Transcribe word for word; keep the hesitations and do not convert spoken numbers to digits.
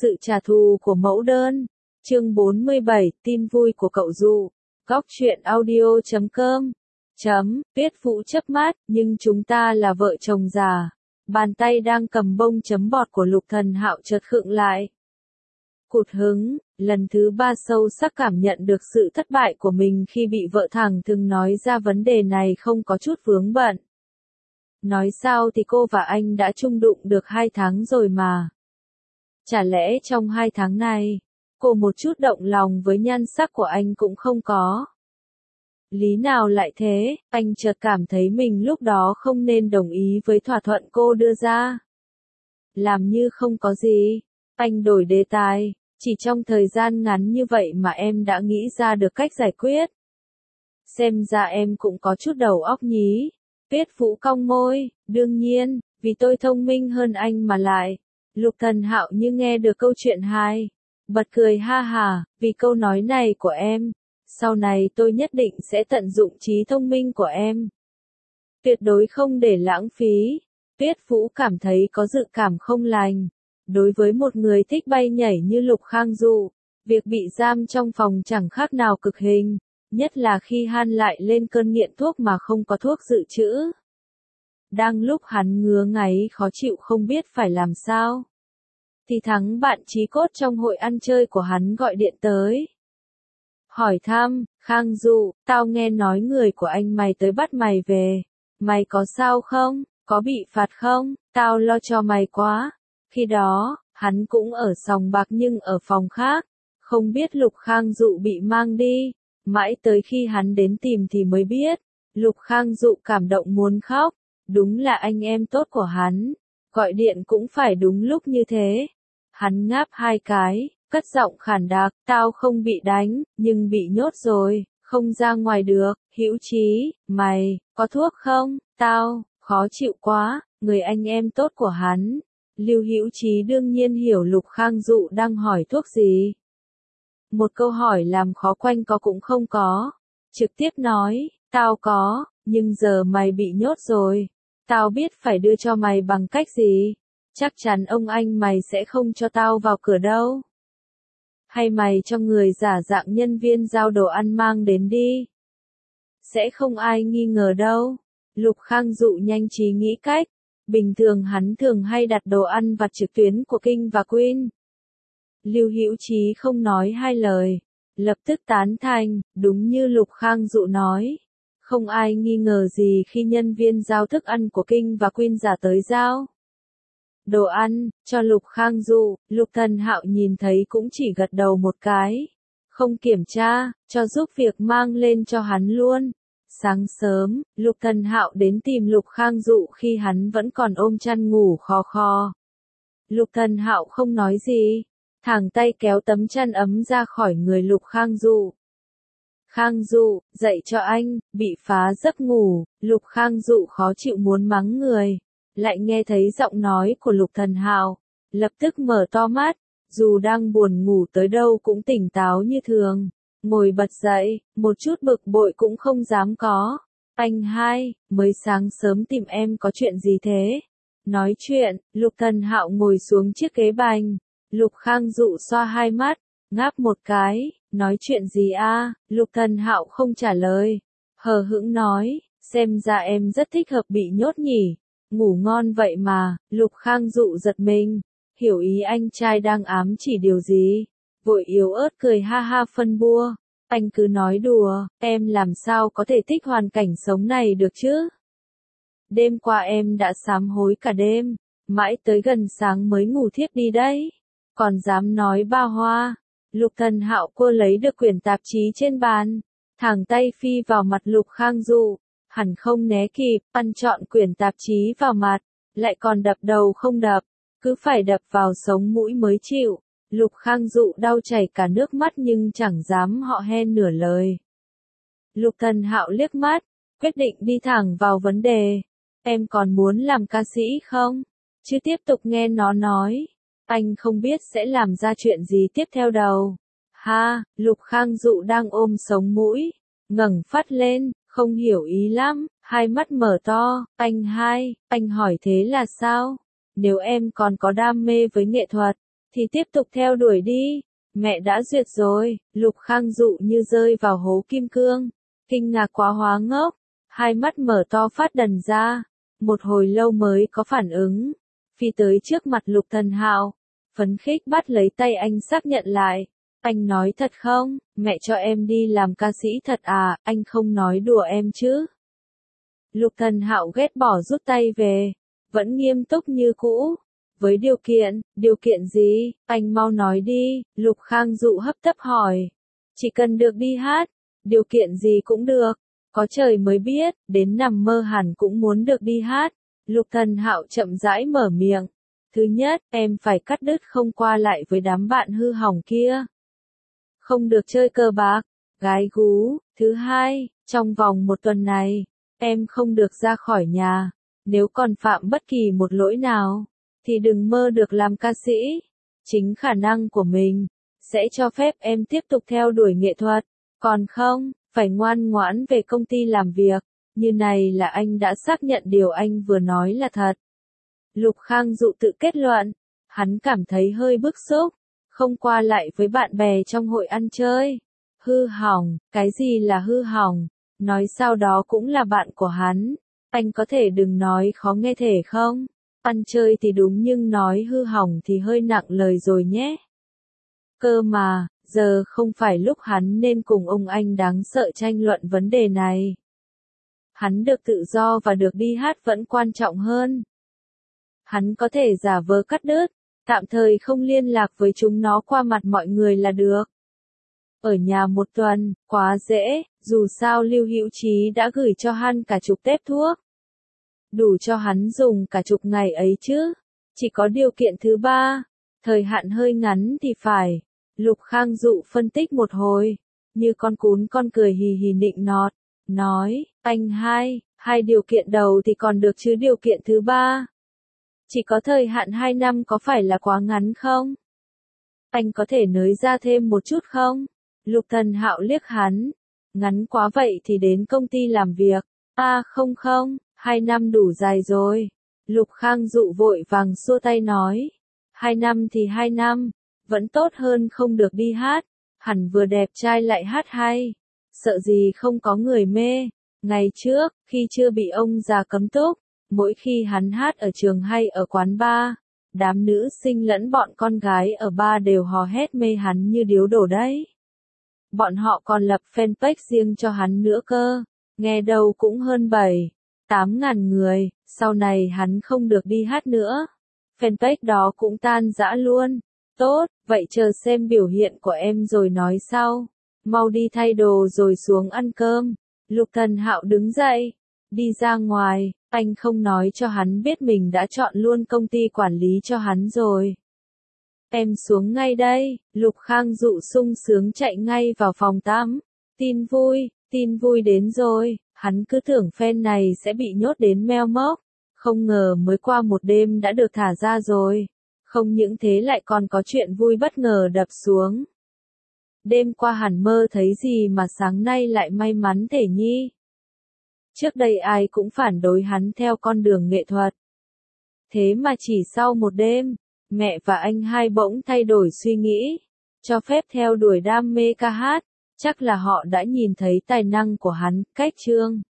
Sự trả thù của mẫu đơn. Chương bốn mươi bảy, tin vui của cậu Dụ. Góc truyện audio chấm com. Chấm, Tuyết Vũ chớp mắt, nhưng chúng ta là vợ chồng già. Bàn tay đang cầm bông chấm bọt của Lục Thần Hạo chợt khựng lại. Cụt hứng, lần thứ ba sâu sắc cảm nhận được sự thất bại của mình khi bị vợ thẳng thừng nói ra vấn đề này không có chút vướng bận. Nói sao thì cô và anh đã chung đụng được hai tháng rồi mà. Chả lẽ trong hai tháng này, cô một chút động lòng với nhan sắc của anh cũng không có? Lý nào lại thế, anh chợt cảm thấy mình lúc đó không nên đồng ý với thỏa thuận cô đưa ra. Làm như không có gì, anh đổi đề tài, chỉ trong thời gian ngắn như vậy mà em đã nghĩ ra được cách giải quyết. Xem ra em cũng có chút đầu óc nhí. Tuyết Vũ cong môi, đương nhiên, vì tôi thông minh hơn anh mà lại. Lục Thần Hạo như nghe được câu chuyện hay, bật cười ha hà, vì câu nói này của em, sau này tôi nhất định sẽ tận dụng trí thông minh của em. Tuyệt đối không để lãng phí. Tuyết Vũ cảm thấy có dự cảm không lành. Đối với một người thích bay nhảy như Lục Khang Dụ, việc bị giam trong phòng chẳng khác nào cực hình, nhất là khi han lại lên cơn nghiện thuốc mà không có thuốc dự trữ. Đang lúc hắn ngứa ngáy khó chịu không biết phải làm sao, thì thắng bạn chí cốt trong hội ăn chơi của hắn gọi điện tới. Hỏi thăm, Khang Dụ, tao nghe nói người của anh mày tới bắt mày về, mày có sao không, có bị phạt không, tao lo cho mày quá. Khi đó, hắn cũng ở sòng bạc nhưng ở phòng khác, không biết Lục Khang Dụ bị mang đi, mãi tới khi hắn đến tìm thì mới biết, Lục Khang Dụ cảm động muốn khóc, đúng là anh em tốt của hắn, gọi điện cũng phải đúng lúc như thế. Hắn ngáp hai cái, cất giọng khản đặc, tao không bị đánh, nhưng bị nhốt rồi, không ra ngoài được. Hữu Chí, mày, có thuốc không? Tao, khó chịu quá. Người anh em tốt của hắn. Lưu Hữu Chí đương nhiên hiểu Lục Khang Dụ đang hỏi thuốc gì. Một câu hỏi làm khó quanh có cũng không có. Trực tiếp nói, tao có, nhưng giờ mày bị nhốt rồi. Tao biết phải đưa cho mày bằng cách gì. Chắc chắn ông anh mày sẽ không cho tao vào cửa đâu. Hay mày cho người giả dạng nhân viên giao đồ ăn mang đến đi. Sẽ không ai nghi ngờ đâu. Lục Khang Dụ nhanh trí nghĩ cách. Bình thường hắn thường hay đặt đồ ăn vặt trực tuyến của King và Queen. Lưu Hữu Chí không nói hai lời, lập tức tán thành, đúng như Lục Khang Dụ nói. Không ai nghi ngờ gì khi nhân viên giao thức ăn của King và Queen giả tới giao đồ ăn cho Lục Khang Dụ. Lục Thần Hạo nhìn thấy cũng chỉ gật đầu một cái, không kiểm tra, cho giúp việc mang lên cho hắn luôn. Sáng sớm, Lục Thần Hạo đến tìm Lục Khang Dụ khi hắn vẫn còn ôm chăn ngủ khò khò. Lục Thần Hạo không nói gì, thẳng tay kéo tấm chăn ấm ra khỏi người Lục Khang Dụ. Khang Dụ, dậy cho anh, bị phá giấc ngủ. Lục Khang Dụ khó chịu muốn mắng người, lại nghe thấy giọng nói của Lục Thần Hạo, lập tức mở to mắt, dù đang buồn ngủ tới đâu cũng tỉnh táo như thường, ngồi bật dậy, một chút bực bội cũng không dám có. Anh hai, mới sáng sớm tìm em có chuyện gì thế? Nói chuyện, Lục Thần Hạo ngồi xuống chiếc ghế bành, Lục Khang Dụ xoa hai mắt, ngáp một cái, nói chuyện gì a? Lục Thần Hạo không trả lời, hờ hững nói, xem ra em rất thích hợp bị nhốt nhỉ. Ngủ ngon vậy mà. Lục Khang Dụ giật mình, hiểu ý anh trai đang ám chỉ điều gì, vội yếu ớt cười ha ha phân bua, anh cứ nói đùa, em làm sao có thể thích hoàn cảnh sống này được chứ? Đêm qua em đã sám hối cả đêm, mãi tới gần sáng mới ngủ thiếp đi đấy, còn dám nói ba hoa. Lục Thần Hạo cô lấy được quyển tạp chí trên bàn, thẳng tay phi vào mặt Lục Khang Dụ. Hẳn không né kịp, ăn trọn quyển tạp chí vào mặt, lại còn đập đầu không đập, cứ phải đập vào sống mũi mới chịu. Lục Khang Dụ đau chảy cả nước mắt nhưng chẳng dám họ he nửa lời. Lục Thần Hạo liếc mắt, quyết định đi thẳng vào vấn đề. Em còn muốn làm ca sĩ không? Chứ tiếp tục nghe nó nói, anh không biết sẽ làm ra chuyện gì tiếp theo đâu. Ha, Lục Khang Dụ đang ôm sống mũi, ngẩng phát lên. Không hiểu ý lắm, hai mắt mở to, anh hai, anh hỏi thế là sao? Nếu em còn có đam mê với nghệ thuật, thì tiếp tục theo đuổi đi. Mẹ đã duyệt rồi, Lục Khang Dụ như rơi vào hố kim cương, kinh ngạc quá hóa ngốc, hai mắt mở to phát đần ra, một hồi lâu mới có phản ứng, phi tới trước mặt Lục Thần Hạo, phấn khích bắt lấy tay anh xác nhận lại, anh nói thật không, mẹ cho em đi làm ca sĩ thật à, anh không nói đùa em chứ. Lục Thần Hạo ghét bỏ rút tay về, vẫn nghiêm túc như cũ. Với điều kiện, điều kiện gì, anh mau nói đi, Lục Khang Dụ hấp tấp hỏi. Chỉ cần được đi hát, điều kiện gì cũng được, có trời mới biết, đến nằm mơ hẳn cũng muốn được đi hát. Lục Thần Hạo chậm rãi mở miệng. Thứ nhất, em phải cắt đứt không qua lại với đám bạn hư hỏng kia. Không được chơi cờ bạc, gái gú. Thứ hai, trong vòng một tuần này, em không được ra khỏi nhà. Nếu còn phạm bất kỳ một lỗi nào, thì đừng mơ được làm ca sĩ. Chính khả năng của mình sẽ cho phép em tiếp tục theo đuổi nghệ thuật, còn không, phải ngoan ngoãn về công ty làm việc. Như này là anh đã xác nhận điều anh vừa nói là thật. Lục Khang Dụ tự kết luận, hắn cảm thấy hơi bức xúc, không qua lại với bạn bè trong hội ăn chơi. Hư hỏng, cái gì là hư hỏng? Nói sao đó cũng là bạn của hắn. Anh có thể đừng nói khó nghe thể không? Ăn chơi thì đúng nhưng nói hư hỏng thì hơi nặng lời rồi nhé. Cơ mà, giờ không phải lúc hắn nên cùng ông anh đáng sợ tranh luận vấn đề này. Hắn được tự do và được đi hát vẫn quan trọng hơn. Hắn có thể giả vờ cắt đứt, tạm thời không liên lạc với chúng nó qua mặt mọi người là được. Ở nhà một tuần, quá dễ, dù sao Lưu Hữu Trí đã gửi cho hắn cả chục tép thuốc. Đủ cho hắn dùng cả chục ngày ấy chứ. Chỉ có điều kiện thứ ba, thời hạn hơi ngắn thì phải. Lục Khang Dụ phân tích một hồi, như con cún con cười hì hì nịnh nọt, nói, anh hai, hai điều kiện đầu thì còn được chứ điều kiện thứ ba. Chỉ có thời hạn hai năm có phải là quá ngắn không? Anh có thể nới ra thêm một chút không? Lục Thần Hạo liếc hắn, ngắn quá vậy thì đến công ty làm việc. À không không, hai năm đủ dài rồi. Lục Khang Dụ vội vàng xua tay nói, hai năm thì hai năm, vẫn tốt hơn không được đi hát. Hẳn vừa đẹp trai lại hát hay, sợ gì không có người mê. Ngày trước, khi chưa bị ông già cấm túc, mỗi khi hắn hát ở trường hay ở quán bar, đám nữ sinh lẫn bọn con gái ở bar đều hò hét mê hắn như điếu đổ đấy. Bọn họ còn lập fanpage riêng cho hắn nữa cơ, nghe đâu cũng hơn bảy, tám ngàn người, sau này hắn không được đi hát nữa. Fanpage đó cũng tan rã luôn. Tốt, vậy chờ xem biểu hiện của em rồi nói sau. Mau đi thay đồ rồi xuống ăn cơm. Lục Thần Hạo đứng dậy, đi ra ngoài, anh không nói cho hắn biết mình đã chọn luôn công ty quản lý cho hắn rồi. Em xuống ngay đây, Lục Khang Dụ sung sướng chạy ngay vào phòng tắm. Tin vui, tin vui đến rồi, hắn cứ tưởng fan này sẽ bị nhốt đến meo mốc. Không ngờ mới qua một đêm đã được thả ra rồi. Không những thế lại còn có chuyện vui bất ngờ đập xuống. Đêm qua hẳn mơ thấy gì mà sáng nay lại may mắn thể nhi. Trước đây ai cũng phản đối hắn theo con đường nghệ thuật. Thế mà chỉ sau một đêm, mẹ và anh hai bỗng thay đổi suy nghĩ, cho phép theo đuổi đam mê ca hát. Chắc là họ đã nhìn thấy tài năng của hắn, cách chương.